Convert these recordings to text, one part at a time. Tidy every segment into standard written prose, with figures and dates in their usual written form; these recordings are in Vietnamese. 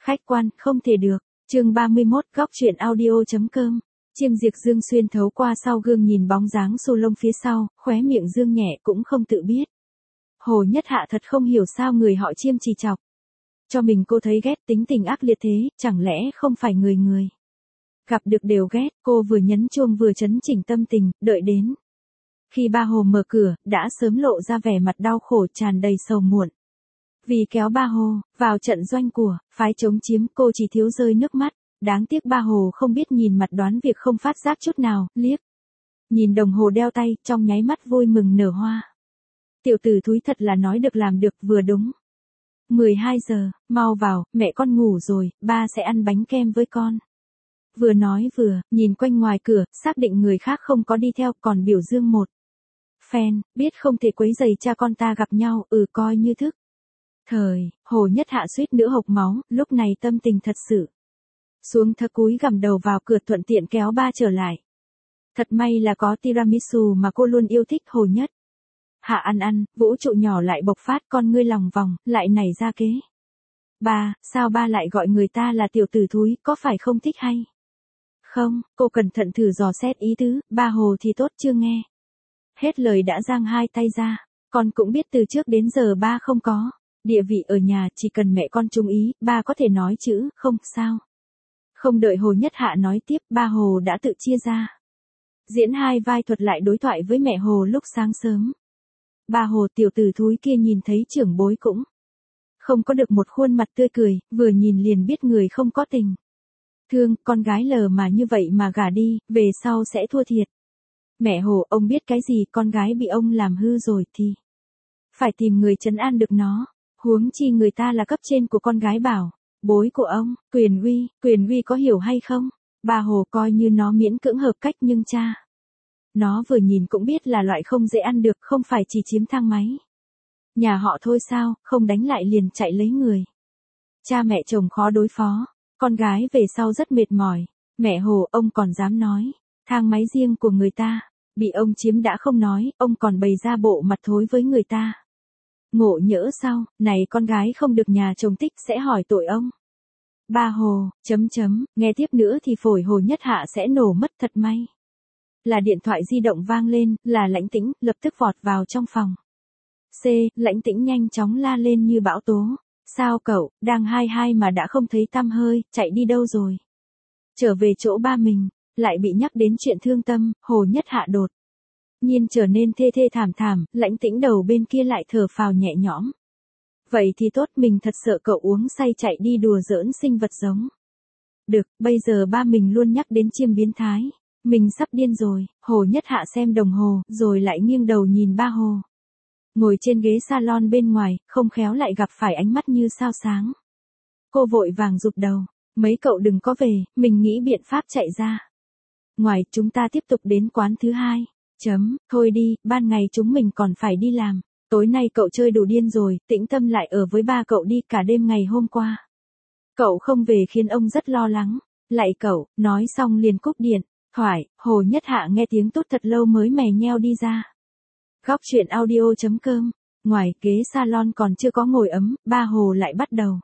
Khách quan, không thể được. Chương 31, góc truyện audio.com. Chiêm Diệp Dương xuyên thấu qua sau gương nhìn bóng dáng xù lông phía sau, khóe miệng dương nhẹ cũng không tự biết. Hồ Nhất Hạ thật không hiểu sao người họ Chiêm chỉ chọc cho mình cô thấy ghét, tính tình ác liệt thế, chẳng lẽ không phải người người gặp được đều ghét. Cô vừa nhấn chuông vừa chấn chỉnh tâm tình, đợi đến khi ba Hồ mở cửa, đã sớm lộ ra vẻ mặt đau khổ tràn đầy sầu muộn. Vì kéo ba Hồ vào trận doanh của phái chống chiếm, cô chỉ thiếu rơi nước mắt. Đáng tiếc ba Hồ không biết nhìn mặt, đoán việc không phát giác chút nào, liếc nhìn đồng hồ đeo tay, trong nháy mắt vui mừng nở hoa. Tiểu tử thúi thật là nói được làm được, vừa đúng 12 giờ, mau vào, mẹ con ngủ rồi, ba sẽ ăn bánh kem với con. Vừa nói vừa nhìn quanh ngoài cửa, xác định người khác không có đi theo, còn biểu dương một phen, biết không thể quấy rầy cha con ta gặp nhau, coi như thức thời. Hồ Nhất Hạ suýt nữa hộc máu, lúc này tâm tình thật sự xuống thấp, cúi gằm đầu vào cửa, thuận tiện kéo ba trở lại. Thật may là có tiramisu mà cô luôn yêu thích. Hồ Nhất Hạ ăn, vũ trụ nhỏ lại bộc phát, con ngươi lòng vòng, lại nảy ra kế. Ba, sao ba lại gọi người ta là tiểu tử thúi, có phải không thích hay không? Cô cẩn thận thử dò xét ý tứ, ba Hồ thì tốt chưa nghe. Hết lời đã giang hai tay ra, con cũng biết từ trước đến giờ ba không có địa vị ở nhà, chỉ cần mẹ con chung ý, ba có thể nói chữ không sao. Không đợi Hồ Nhất Hạ nói tiếp, ba Hồ đã tự chia ra diễn hai vai, thuật lại đối thoại với mẹ Hồ lúc sáng sớm. Ba Hồ, tiểu tử thúi kia nhìn thấy trưởng bối cũng không có được một khuôn mặt tươi cười, vừa nhìn liền biết người không có tình thương, con gái lờ mà như vậy mà gả đi, về sau sẽ thua thiệt. Mẹ Hồ, ông biết cái gì, con gái bị ông làm hư rồi thì phải tìm người trấn an được nó, huống chi người ta là cấp trên của con gái bảo bối của ông, quyền uy có hiểu hay không? Ba Hồ coi như nó miễn cưỡng hợp cách, nhưng cha nó vừa nhìn cũng biết là loại không dễ ăn được, không phải chỉ chiếm thang máy nhà họ thôi sao, không đánh lại liền chạy lấy người. Cha mẹ chồng khó đối phó, con gái về sau rất mệt mỏi. Mẹ Hồ, ông còn dám nói thang máy riêng của người ta bị ông chiếm đã không nói, ông còn bày ra bộ mặt thối với người ta. Ngộ nhỡ sau này con gái không được nhà chồng thích sẽ hỏi tội ông. Ba Hồ, nghe tiếp nữa thì phổi Hồ Nhất Hạ sẽ nổ mất. Thật may là điện thoại di động vang lên, là Lãnh Tĩnh, lập tức vọt vào trong phòng. Lãnh Tĩnh nhanh chóng la lên như bão tố. Sao cậu, đang hai mà đã không thấy tăm hơi, chạy đi đâu rồi? Trở về chỗ ba mình, lại bị nhắc đến chuyện thương tâm. Hồ Nhất Hạ đột nhiên trở nên thê thảm, Lãnh Tĩnh đầu bên kia lại thở phào nhẹ nhõm. Vậy thì tốt, mình thật sợ cậu uống say chạy đi đùa giỡn sinh vật giống. Được, bây giờ ba mình luôn nhắc đến Chiêm biến thái. Mình sắp điên rồi. Hồ Nhất Hạ xem đồng hồ, rồi lại nghiêng đầu nhìn ba Hồ ngồi trên ghế salon bên ngoài, không khéo lại gặp phải ánh mắt như sao sáng. Cô vội vàng rụt đầu. Mấy cậu đừng có về, mình nghĩ biện pháp chạy ra ngoài, chúng ta tiếp tục đến quán thứ hai. Thôi đi, ban ngày chúng mình còn phải đi làm. Tối nay cậu chơi đủ điên rồi, tĩnh tâm lại ở với ba cậu đi, cả đêm ngày hôm qua cậu không về khiến ông rất lo lắng. Lạy cậu, nói xong liền cúp điện thoại. Hồ Nhất Hạ nghe tiếng tốt thật lâu mới mè nheo đi ra. Góc truyện audio.com. Ngoài ghế salon còn chưa có ngồi ấm, ba Hồ lại bắt đầu.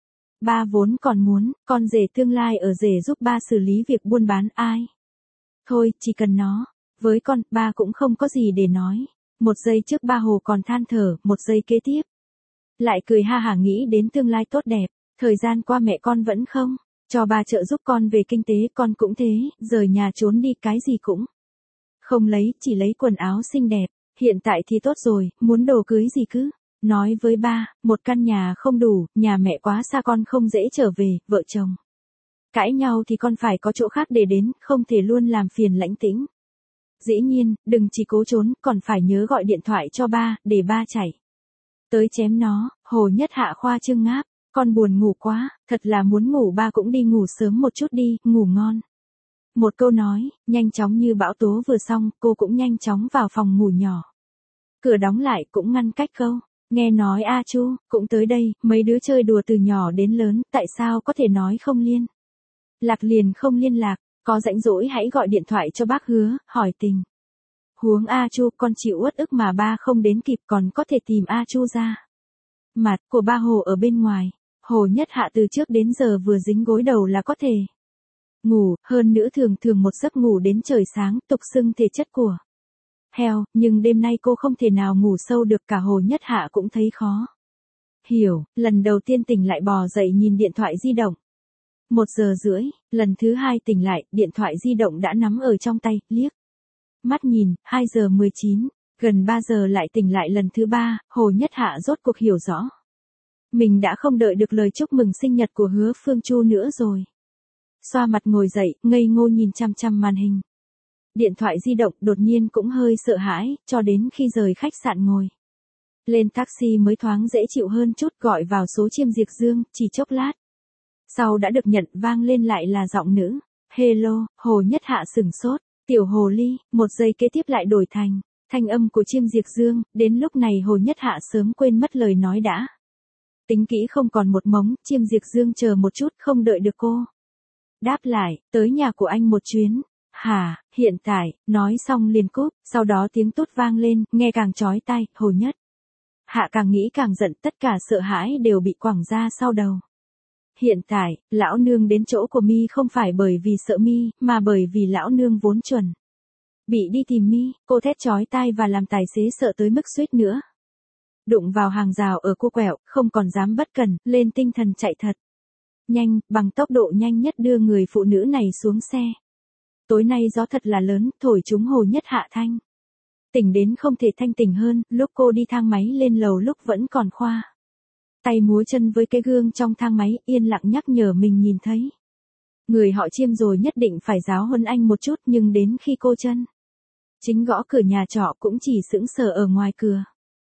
Ba vốn còn muốn con rể tương lai ở rể giúp ba xử lý việc buôn bán, ai thôi, chỉ cần nó với con, ba cũng không có gì để nói. Một giây trước ba Hồ còn than thở, một giây kế tiếp lại cười ha hả nghĩ đến tương lai tốt đẹp. Thời gian qua mẹ con vẫn không cho ba trợ giúp con về kinh tế, con cũng thế, rời nhà trốn đi, cái gì cũng không lấy, chỉ lấy quần áo xinh đẹp. Hiện tại thì tốt rồi, muốn đồ cưới gì cứ nói với ba. Một căn nhà không đủ, nhà mẹ quá xa, con không dễ trở về. Vợ chồng cãi nhau thì con phải có chỗ khác để đến, không thể luôn làm phiền Lãnh Tĩnh. Dĩ nhiên, đừng chỉ cố trốn, còn phải nhớ gọi điện thoại cho ba, để ba chạy tới chém nó. Hồ Nhất Hạ khoa trương ngáp. Con buồn ngủ quá, thật là muốn ngủ, ba cũng đi ngủ sớm một chút đi, ngủ ngon. Một câu nói, nhanh chóng như bão tố vừa xong, cô cũng nhanh chóng vào phòng ngủ nhỏ. Cửa đóng lại, cũng ngăn cách câu. Nghe nói A Chu cũng tới đây, mấy đứa chơi đùa từ nhỏ đến lớn, tại sao có thể nói không liên lạc liền không liên lạc. Có rảnh rỗi hãy gọi điện thoại cho bác Hứa, hỏi tình huống A Chu. Con chịu uất ức mà ba không đến kịp, còn có thể tìm A Chu ra mặt của ba Hồ ở bên ngoài. Hồ Nhất Hạ từ trước đến giờ vừa dính gối đầu là có thể ngủ, hơn nữa thường thường một giấc ngủ đến trời sáng, tục xưng thể chất của heo, nhưng đêm nay cô không thể nào ngủ sâu được, cả Hồ Nhất Hạ cũng thấy khó hiểu, lần đầu tiên tỉnh lại bò dậy nhìn điện thoại di động. 1 giờ rưỡi, lần thứ 2 tỉnh lại, điện thoại di động đã nắm ở trong tay, liếc mắt nhìn, 2 giờ 19, gần 3 giờ lại tỉnh lại lần thứ 3, Hồ Nhất Hạ rốt cuộc hiểu rõ. Mình đã không đợi được lời chúc mừng sinh nhật của Hứa Phương Chu nữa rồi. Xoa mặt ngồi dậy, ngây ngô nhìn chăm chăm màn hình. Điện thoại di động đột nhiên cũng hơi sợ hãi, cho đến khi rời khách sạn ngồi lên taxi mới thoáng dễ chịu hơn chút, gọi vào số Chiêm Diệp Dương, chỉ chốc lát sau đã được nhận, vang lên lại là giọng nữ. Hello, Hồ Nhất Hạ sửng sốt, tiểu hồ ly, 1 giây kế tiếp lại đổi thành thanh âm của Chiêm Diệp Dương, đến lúc này Hồ Nhất Hạ sớm quên mất lời nói đã tính kỹ không còn một mống. Chiêm Diệp Dương chờ một chút, không đợi được cô đáp lại, tới nhà của anh một chuyến. Hả, hiện tại, nói xong liền cúp, sau đó tiếng tút vang lên, nghe càng chói tai. Hồ Nhất Hạ càng nghĩ càng giận, tất cả sợ hãi đều bị quẳng ra sau đầu. Hiện tại, lão nương đến chỗ của mi không phải bởi vì sợ mi, mà bởi vì lão nương vốn chuẩn bị đi tìm mi. Cô thét chói tai và làm tài xế sợ tới mức suýt nữa đụng vào hàng rào ở cô quẹo, không còn dám bất cẩn, lên tinh thần chạy thật nhanh, bằng tốc độ nhanh nhất đưa người phụ nữ này xuống xe. Tối nay gió thật là lớn, thổi chúng Hồ Nhất Hạ thanh tỉnh đến không thể thanh tỉnh hơn. Lúc cô đi thang máy lên lầu lúc vẫn còn khoa tay múa chân với cái gương trong thang máy, yên lặng nhắc nhở mình nhìn thấy người họ Chiêm rồi nhất định phải giáo huấn anh một chút, nhưng đến khi cô chân chính gõ cửa nhà trọ cũng chỉ sững sờ ở ngoài cửa.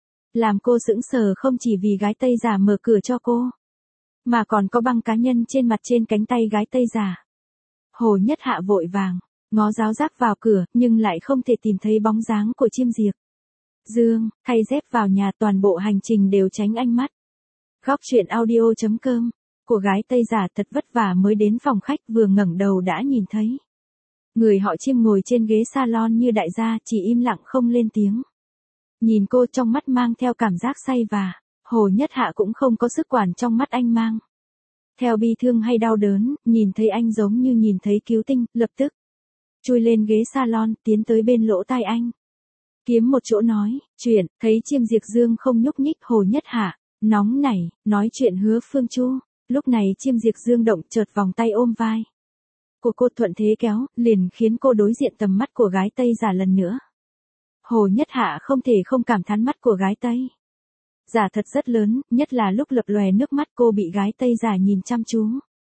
Làm cô sững sờ không chỉ vì gái Tây già mở cửa cho cô, mà còn có băng cá nhân trên mặt trên cánh tay gái Tây già. Hồ Nhất Hạ vội vàng ngó giáo giác vào cửa, nhưng lại không thể tìm thấy bóng dáng của Chiêm Diệp Dương. Thay dép vào nhà, toàn bộ hành trình đều tránh ánh mắt. Góc truyện audio.com. Cô gái Tây giả thật vất vả mới đến phòng khách, vừa ngẩng đầu đã nhìn thấy người họ Chiêm ngồi trên ghế salon như đại gia, chỉ im lặng không lên tiếng. Nhìn cô trong mắt mang theo cảm giác say và Hồ Nhất Hạ cũng không có sức quản trong mắt anh mang theo bi thương hay đau đớn, nhìn thấy anh giống như nhìn thấy cứu tinh, lập tức chui lên ghế salon, tiến tới bên lỗ tai anh. Kiếm một chỗ nói chuyện, thấy Chiêm Diệp Dương không nhúc nhích, Hồ Nhất Hạ nóng nảy nói chuyện Hứa Phương Chu. Lúc này Chiêm Diệp Dương động, chợt vòng tay ôm vai của cô, thuận thế kéo, liền khiến cô đối diện tầm mắt của gái Tây giả lần nữa. Hồ Nhất Hạ không thể không cảm thán mắt của gái Tây giả thật rất lớn, nhất là lúc lập lòe nước mắt. Cô bị gái Tây giả nhìn chăm chú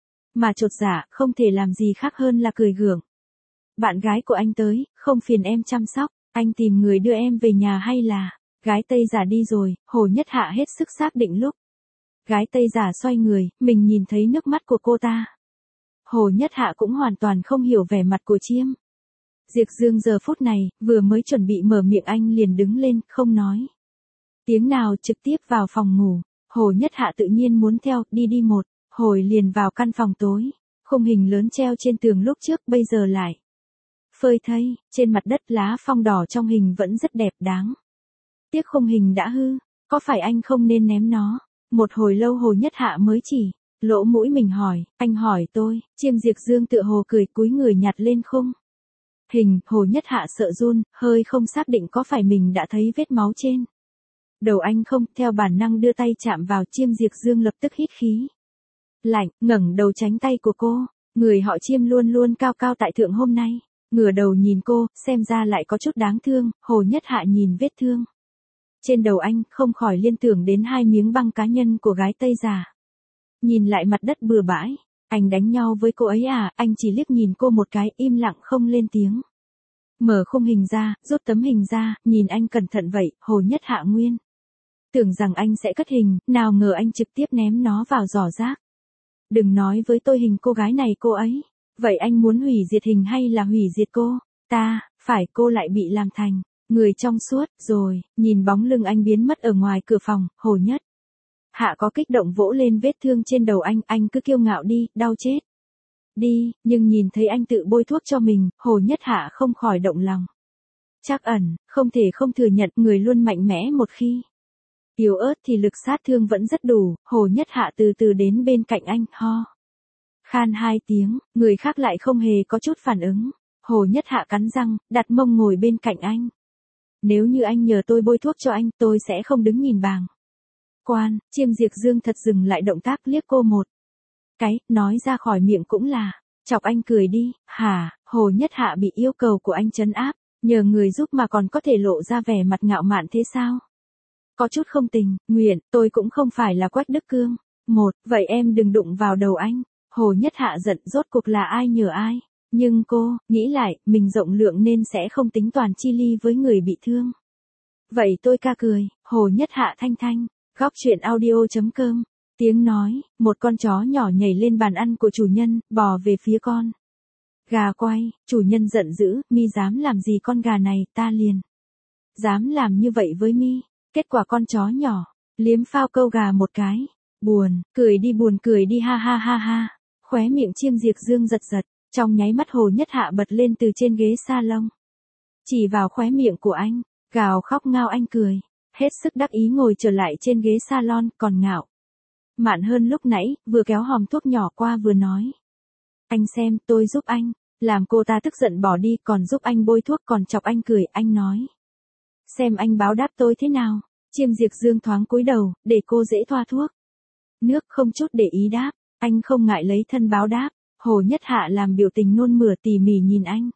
mà chột dạ, không thể làm gì khác hơn là cười gượng. Bạn gái của anh tới, không phiền em chăm sóc, anh tìm người đưa em về nhà hay là... Gái Tây giả đi rồi, Hồ Nhất Hạ hết sức xác định lúc gái Tây giả xoay người, mình nhìn thấy nước mắt của cô ta. Hồ Nhất Hạ cũng hoàn toàn không hiểu vẻ mặt của Chiêm Diệp Dương giờ phút này, vừa mới chuẩn bị mở miệng anh liền đứng lên, không nói tiếng nào, trực tiếp vào phòng ngủ. Hồ Nhất Hạ tự nhiên muốn theo, đi một hồi liền vào căn phòng tối. Khung hình lớn treo trên tường lúc trước bây giờ lại phơi thây, trên mặt đất lá phong đỏ trong hình vẫn rất đẹp, đáng tiếc khung hình đã hư, có phải anh không nên ném nó? Một hồi lâu Hồ Nhất Hạ mới chỉ lỗ mũi mình hỏi, anh hỏi tôi. Chiêm Diệp Dương tựa hồ cười, cúi người nhặt lên khung hình. Hồ Nhất Hạ sợ run, hơi không xác định có phải mình đã thấy vết máu trên đầu anh không, theo bản năng đưa tay chạm vào. Chiêm Diệp Dương lập tức hít khí lạnh, ngẩng đầu tránh tay của cô. Người họ Chiêm luôn luôn cao cao tại thượng, hôm nay ngửa đầu nhìn cô, xem ra lại có chút đáng thương. Hồ Nhất Hạ nhìn vết thương trên đầu anh, không khỏi liên tưởng đến 2 miếng băng cá nhân của gái Tây già. Nhìn lại mặt đất bừa bãi, anh đánh nhau với cô ấy à? Anh chỉ liếc nhìn cô một cái, im lặng không lên tiếng. Mở khung hình ra, rút tấm hình ra, nhìn anh cẩn thận vậy. Hồ Nhất Hạ nguyên tưởng rằng anh sẽ cất hình, nào ngờ anh trực tiếp ném nó vào giỏ rác. Đừng nói với tôi hình cô gái này cô ấy. Vậy anh muốn hủy diệt hình hay là hủy diệt cô? Ta, phải, cô lại bị làm thành người trong suốt rồi. Nhìn bóng lưng anh biến mất ở ngoài cửa phòng, Hồ Nhất Hạ có kích động vỗ lên vết thương trên đầu anh cứ kiêu ngạo đi, đau chết đi. Nhưng nhìn thấy anh tự bôi thuốc cho mình, Hồ Nhất Hạ không khỏi động lòng. Trắc ẩn, không thể không thừa nhận, người luôn mạnh mẽ một khi Yếu ớt thì lực sát thương vẫn rất đủ, Hồ Nhất Hạ từ từ đến bên cạnh anh, ho. Khan 2 tiếng, người khác lại không hề có chút phản ứng. Hồ Nhất Hạ cắn răng, đặt mông ngồi bên cạnh anh. Nếu như anh nhờ tôi bôi thuốc cho anh, tôi sẽ không đứng nhìn bàng quan. Chiêm Diệp Dương thật dừng lại động tác liếc cô một cái, nói ra khỏi miệng cũng là, chọc anh cười đi. Hả? Hồ Nhất Hạ bị yêu cầu của anh trấn áp, nhờ người giúp mà còn có thể lộ ra vẻ mặt ngạo mạn thế sao? Có chút không tình nguyện, tôi cũng không phải là Quách Đức Cương. Vậy em đừng đụng vào đầu anh. Hồ Nhất Hạ giận, rốt cuộc là ai nhờ ai? Nhưng cô, nghĩ lại, mình rộng lượng nên sẽ không tính toán chi ly với người bị thương. Vậy tôi ca cười. Hồ Nhất Hạ thanh thanh, góc chuyện audio.com. Tiếng nói, một con chó nhỏ nhảy lên bàn ăn của chủ nhân, bò về phía con gà quay. Chủ nhân giận dữ, mi dám làm gì con gà này, ta liền dám làm như vậy với mi. Kết quả con chó nhỏ liếm phao câu gà một cái. Buồn cười đi ha ha ha ha. Khóe miệng Chiêm Diệp Dương giật giật, trong nháy mắt Hồ Nhất Hạ bật lên từ trên ghế salon, chỉ vào khóe miệng của anh, gào khóc ngao. Anh cười hết sức đắc ý ngồi trở lại trên ghế salon, còn ngạo mạn hơn lúc nãy, vừa kéo hòm thuốc nhỏ qua vừa nói. Anh xem, tôi giúp anh, làm cô ta tức giận bỏ đi, còn giúp anh bôi thuốc, còn chọc anh cười. Anh nói, xem anh báo đáp tôi thế nào. Chiêm Diệp Dương thoáng cúi đầu, để cô dễ thoa thuốc nước, không chút để ý đáp, anh không ngại lấy thân báo đáp. Hồ Nhất Hạ làm biểu tình nôn mửa tỉ mỉ nhìn anh.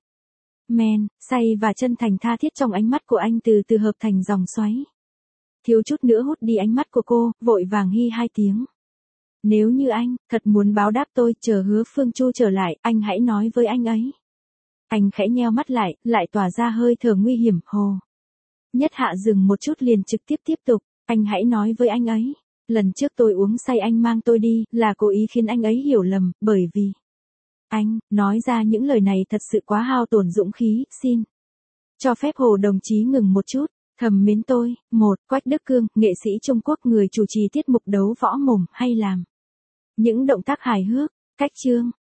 Say và chân thành tha thiết trong ánh mắt của anh từ từ hợp thành dòng xoáy. Thiếu chút nữa hút đi ánh mắt của cô, vội vàng hi 2 tiếng. Nếu như anh thật muốn báo đáp tôi, chờ Hứa Phương Chu trở lại, anh hãy nói với anh ấy. Anh khẽ nheo mắt lại tỏa ra hơi thở nguy hiểm. Hồ Nhất Hạ dừng một chút liền trực tiếp tục, anh hãy nói với anh ấy. Lần trước tôi uống say anh mang tôi đi, là cố ý khiến anh ấy hiểu lầm, bởi vì anh nói ra những lời này thật sự quá hao tổn dũng khí, xin cho phép Hồ đồng chí ngừng một chút. Thầm mến tôi. Quách Đức Cương, nghệ sĩ Trung Quốc, người chủ trì tiết mục đấu võ mồm hay làm những động tác hài hước. Cách chương